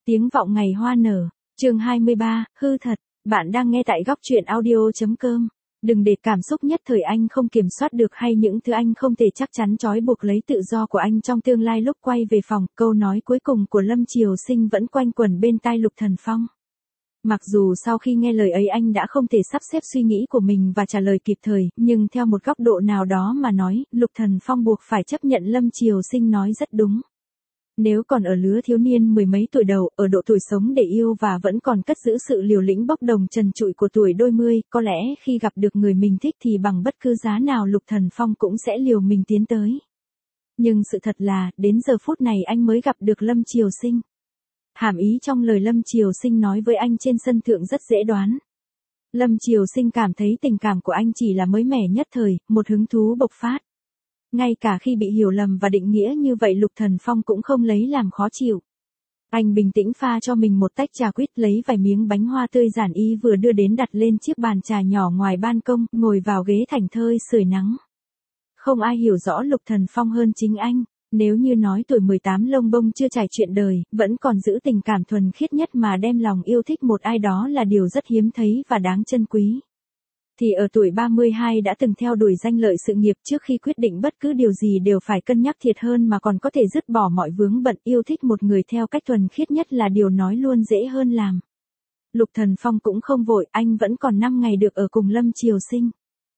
Tiếng vọng ngày hoa nở, chương 23, hư thật, bạn đang nghe tại góc truyện audio.com. Đừng để cảm xúc nhất thời anh không kiểm soát được hay những thứ anh không thể chắc chắn trói buộc lấy tự do của anh trong tương lai lúc quay về phòng. Câu nói cuối cùng của Lâm Triều Sinh vẫn quanh quẩn bên tai Lục Thần Phong. Mặc dù sau khi nghe lời ấy anh đã không thể sắp xếp suy nghĩ của mình và trả lời kịp thời, nhưng theo một góc độ nào đó mà nói, Lục Thần Phong buộc phải chấp nhận Lâm Triều Sinh nói rất đúng. Nếu còn ở lứa thiếu niên mười mấy tuổi đầu, ở độ tuổi sống để yêu và vẫn còn cất giữ sự liều lĩnh bốc đồng trần trụi của tuổi đôi mươi, có lẽ khi gặp được người mình thích thì bằng bất cứ giá nào Lục Thần Phong cũng sẽ liều mình tiến tới. Nhưng sự thật là, đến giờ phút này anh mới gặp được Lâm Triều Sinh. Hàm ý trong lời Lâm Triều Sinh nói với anh trên sân thượng rất dễ đoán. Lâm Triều Sinh cảm thấy tình cảm của anh chỉ là mới mẻ nhất thời, một hứng thú bộc phát. Ngay cả khi bị hiểu lầm và định nghĩa như vậy Lục Thần Phong cũng không lấy làm khó chịu. Anh bình tĩnh pha cho mình một tách trà quýt, lấy vài miếng bánh hoa tươi giản y vừa đưa đến đặt lên chiếc bàn trà nhỏ ngoài ban công, ngồi vào ghế thảnh thơi sưởi nắng. Không ai hiểu rõ Lục Thần Phong hơn chính anh. Nếu như nói tuổi 18 lông bông chưa trải chuyện đời, vẫn còn giữ tình cảm thuần khiết nhất mà đem lòng yêu thích một ai đó là điều rất hiếm thấy và đáng trân quý. Thì ở tuổi 32 đã từng theo đuổi danh lợi sự nghiệp, trước khi quyết định bất cứ điều gì đều phải cân nhắc thiệt hơn mà còn có thể dứt bỏ mọi vướng bận. Yêu thích một người theo cách thuần khiết nhất là điều nói luôn dễ hơn làm. Lục Thần Phong cũng không vội, anh vẫn còn 5 ngày được ở cùng Lâm Triều Sinh.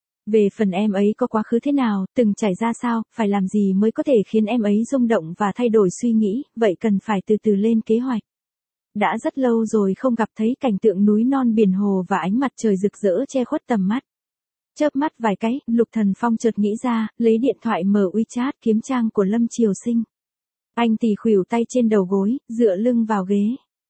Về phần em ấy có quá khứ thế nào, từng trải ra sao, phải làm gì mới có thể khiến em ấy rung động và thay đổi suy nghĩ, vậy cần phải từ từ lên kế hoạch. Đã rất lâu rồi không gặp thấy cảnh tượng núi non biển hồ và ánh mặt trời rực rỡ che khuất tầm mắt. Chớp mắt vài cái, Lục Thần Phong chợt nghĩ ra, lấy điện thoại mở WeChat kiếm trang của Lâm Triều Sinh. Anh tì khuỷu tay trên đầu gối, dựa lưng vào ghế.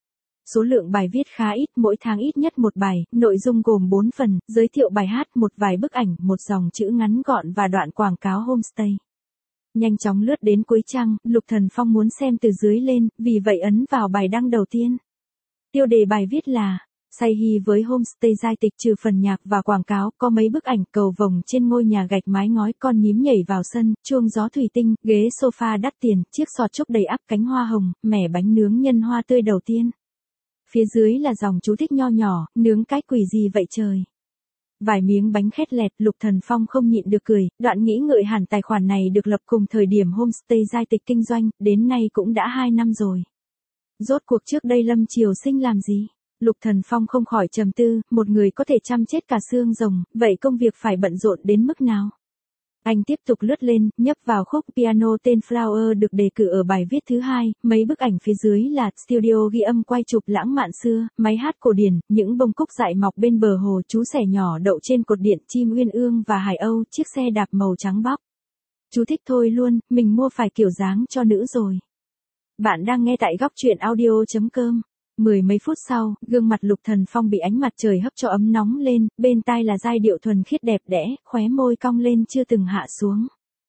Số lượng bài viết khá ít, mỗi tháng ít nhất một bài, nội dung gồm 4 phần, giới thiệu bài hát, một vài bức ảnh, một dòng chữ ngắn gọn và đoạn quảng cáo homestay. Nhanh chóng lướt đến cuối trang, Lục Thần Phong muốn xem từ dưới lên, vì vậy ấn vào bài đăng đầu tiên. Tiêu đề bài viết là, say hi với homestay giai tịch trừ phần nhạc và quảng cáo, có mấy bức ảnh cầu vồng trên ngôi nhà gạch mái ngói, con nhím nhảy vào sân, chuông gió thủy tinh, ghế sofa đắt tiền, chiếc xọt trúc đầy ắp cánh hoa hồng, mẻ bánh nướng nhân hoa tươi đầu tiên. Phía dưới là dòng chú thích nho nhỏ, nướng cái quỷ gì vậy trời. Vài miếng bánh khét lẹt, Lục Thần Phong không nhịn được cười, đoạn nghĩ ngợi hẳn tài khoản này được lập cùng thời điểm homestay giai tịch kinh doanh, đến nay cũng đã 2 năm rồi. Rốt cuộc trước đây Lâm Triều Sinh làm gì? Lục Thần Phong không khỏi trầm tư, một người có thể chăm chết cả xương rồng, vậy công việc phải bận rộn đến mức nào? Anh tiếp tục lướt lên, nhấp vào khúc piano tên Flower được đề cử ở bài viết thứ 2, mấy bức ảnh phía dưới là studio ghi âm quay chụp lãng mạn xưa, máy hát cổ điển, những bông cúc dại mọc bên bờ hồ, chú sẻ nhỏ đậu trên cột điện, chim uyên ương và hải âu, chiếc xe đạp màu trắng bóc. Chú thích thôi luôn, mình mua phải kiểu dáng cho nữ rồi. Bạn đang nghe tại góc truyện audio.com. Mười mấy phút sau, gương mặt Lục Thần Phong bị ánh mặt trời hấp cho ấm nóng lên, bên tai là giai điệu thuần khiết đẹp đẽ, khóe môi cong lên chưa từng hạ xuống.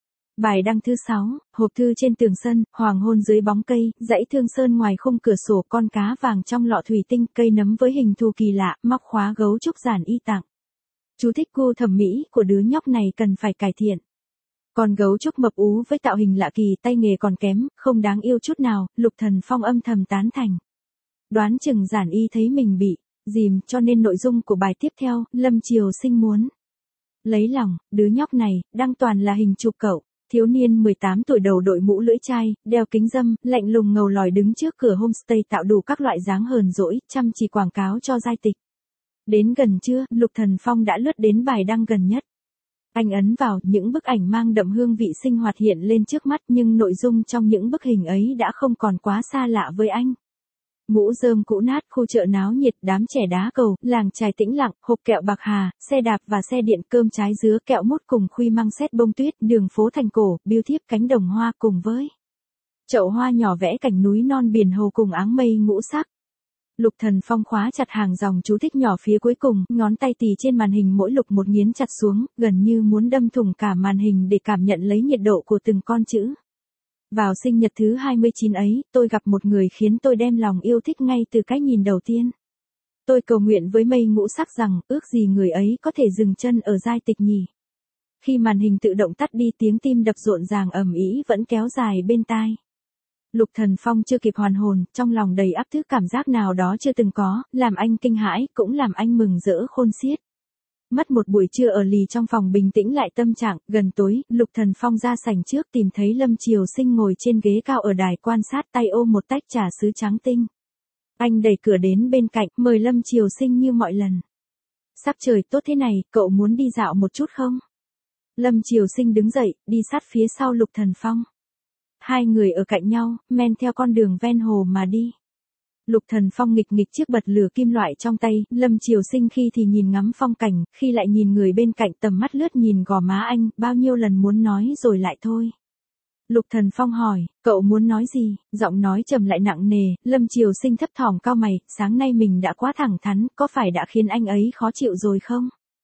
Bài đăng thứ 6, hộp thư trên tường sân, hoàng hôn dưới bóng cây, dãy thương sơn ngoài khung cửa sổ, con cá vàng trong lọ thủy tinh, cây nấm với hình thù kỳ lạ, móc khóa gấu trúc giản y tặng. Chú thích gu thẩm mỹ của đứa nhóc này cần phải cải thiện. Con gấu trúc mập ú với tạo hình lạ kỳ, tay nghề còn kém, không đáng yêu chút nào, Lục Thần Phong âm thầm tán thành. Đoán chừng giản y thấy mình bị dìm, cho nên nội dung của bài tiếp theo, Lâm Triều Sinh muốn lấy lòng, đứa nhóc này, đăng toàn là hình chụp cậu, thiếu niên 18 tuổi đầu đội mũ lưỡi chai, đeo kính râm, lạnh lùng ngầu lòi đứng trước cửa homestay tạo đủ các loại dáng hờn dỗi, chăm chỉ quảng cáo cho giai tịch. Đến gần trưa, Lục Thần Phong đã lướt đến bài đăng gần nhất. Anh ấn vào, những bức ảnh mang đậm hương vị sinh hoạt hiện lên trước mắt, nhưng nội dung trong những bức hình ấy đã không còn quá xa lạ với anh. Mũ rơm cũ nát, khu chợ náo nhiệt, đám trẻ đá cầu, làng chài tĩnh lặng, hộp kẹo bạc hà, xe đạp và xe điện, cơm trái dứa, kẹo mút cùng khuy măng xét bông tuyết, đường phố thành cổ, biêu thiếp cánh đồng hoa cùng với chậu hoa nhỏ vẽ cảnh núi non biển hồ cùng áng mây ngũ sắc. Lục Thần Phong khóa chặt hàng dòng chú thích nhỏ phía cuối cùng, ngón tay tì trên màn hình mỗi lục một nghiến chặt xuống, gần như muốn đâm thủng cả màn hình để cảm nhận lấy nhiệt độ của từng con chữ. Vào sinh nhật thứ 29 ấy, tôi gặp một người khiến tôi đem lòng yêu thích ngay từ cái nhìn đầu tiên. Tôi cầu nguyện với mây ngũ sắc rằng, ước gì người ấy có thể dừng chân ở giai tịch nhỉ. Khi màn hình tự động tắt đi, tiếng tim đập rộn ràng ầm ĩ vẫn kéo dài bên tai. Lục Thần Phong chưa kịp hoàn hồn, trong lòng đầy áp thứ cảm giác nào đó chưa từng có, làm anh kinh hãi, cũng làm anh mừng rỡ khôn xiết. Mất một buổi trưa ở lì trong phòng bình tĩnh lại tâm trạng, gần tối, Lục Thần Phong ra sảnh trước tìm thấy Lâm Triều Sinh ngồi trên ghế cao ở đài quan sát, tay ôm một tách trà sứ trắng tinh. Anh đẩy cửa đến bên cạnh, mời Lâm Triều Sinh như mọi lần. Sắc trời tốt thế này, cậu muốn đi dạo một chút không? Lâm Triều Sinh đứng dậy, đi sát phía sau Lục Thần Phong. Hai người ở cạnh nhau, men theo con đường ven hồ mà đi. Lục Thần Phong nghịch nghịch chiếc bật lửa kim loại trong tay, Lâm Triều Sinh khi thì nhìn ngắm phong cảnh, khi lại nhìn người bên cạnh, tầm mắt lướt nhìn gò má anh, bao nhiêu lần muốn nói rồi lại thôi. Lục Thần Phong hỏi, cậu muốn nói gì? Giọng nói trầm lại nặng nề, Lâm Triều Sinh thấp thỏm cau mày, sáng nay mình đã quá thẳng thắn, có phải đã khiến anh ấy khó chịu rồi không?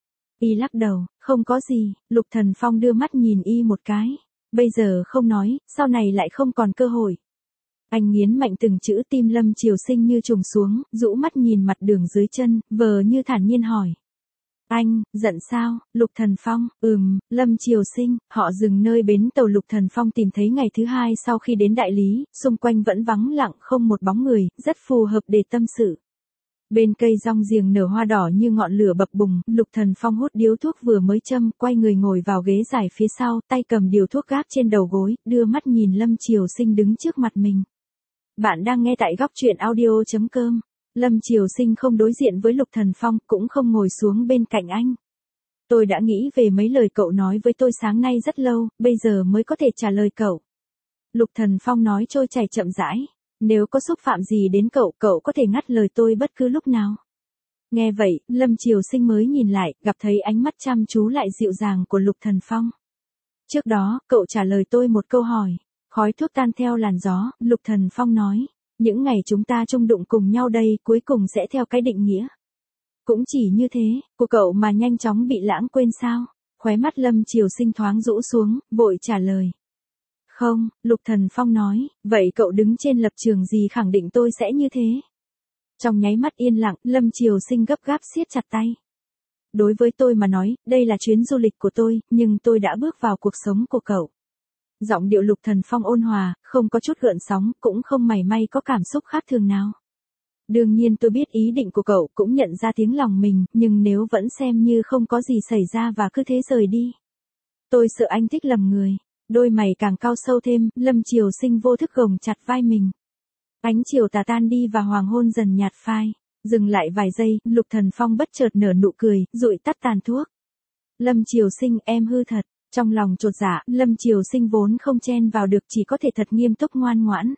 Y lắc đầu, không có gì. Lục Thần Phong đưa mắt nhìn Y một cái. Bây giờ không nói, sau này lại không còn cơ hội. Anh nghiến mạnh từng chữ, tim Lâm Triều Sinh như trùng xuống, rũ mắt nhìn mặt đường dưới chân, vờ như thản nhiên hỏi. Anh, giận sao? Lục Thần Phong, Lâm Triều Sinh, họ dừng nơi bến tàu Lục Thần Phong tìm thấy ngày thứ hai sau khi đến đại lý, xung quanh vẫn vắng lặng không một bóng người, rất phù hợp để tâm sự. Bên cây rong giềng nở hoa đỏ như ngọn lửa bập bùng, Lục Thần Phong hút điếu thuốc vừa mới châm, quay người ngồi vào ghế dài phía sau, tay cầm điếu thuốc gác trên đầu gối, đưa mắt nhìn Lâm Triều Sinh đứng trước mặt mình. Bạn đang nghe tại góc truyện audio.com. Lâm Triều Sinh không đối diện với Lục Thần Phong, cũng không ngồi xuống bên cạnh anh. Tôi đã nghĩ về mấy lời cậu nói với tôi sáng nay rất lâu, bây giờ mới có thể trả lời cậu. Lục Thần Phong nói trôi chảy chậm rãi. Nếu có xúc phạm gì đến cậu, cậu có thể ngắt lời tôi bất cứ lúc nào. Nghe vậy, Lâm Triều Sinh mới nhìn lại, gặp thấy ánh mắt chăm chú lại dịu dàng của Lục Thần Phong. Trước đó, cậu trả lời tôi một câu hỏi. Khói thuốc tan theo làn gió, Lục Thần Phong nói. Những ngày chúng ta chung đụng cùng nhau đây, cuối cùng sẽ theo cái định nghĩa. Cũng chỉ như thế, của cậu mà nhanh chóng bị lãng quên sao? Khóe mắt Lâm Triều Sinh thoáng rũ xuống, vội trả lời. Không, Lục Thần Phong nói, vậy cậu đứng trên lập trường gì khẳng định tôi sẽ như thế? Trong nháy mắt yên lặng, Lâm Triều Sinh gấp gáp siết chặt tay. Đối với tôi mà nói, đây là chuyến du lịch của tôi, nhưng tôi đã bước vào cuộc sống của cậu. Giọng điệu Lục Thần Phong ôn hòa, không có chút gợn sóng, cũng không mảy may có cảm xúc khác thường nào. Đương nhiên tôi biết ý định của cậu, cũng nhận ra tiếng lòng mình, nhưng nếu vẫn xem như không có gì xảy ra và cứ thế rời đi. Tôi sợ anh thích lầm người. Đôi mày càng cau sâu thêm, Lâm Triều Sinh vô thức gồng chặt vai mình. Ánh chiều tà tan đi và hoàng hôn dần nhạt phai. Dừng lại vài giây, Lục Thần Phong bất chợt nở nụ cười, dụi tắt tàn thuốc. Lâm Triều Sinh, em hư thật. Trong lòng chột dạ, Lâm Triều Sinh vốn không chen vào được, chỉ có thể thật nghiêm túc ngoan ngoãn.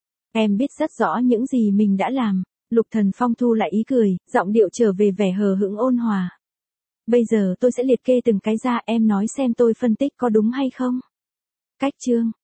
Em biết rất rõ những gì mình đã làm. Lục Thần Phong thu lại ý cười, giọng điệu trở về vẻ hờ hững ôn hòa. Bây giờ tôi sẽ liệt kê từng cái ra, em nói xem tôi phân tích có đúng hay không. Cách chương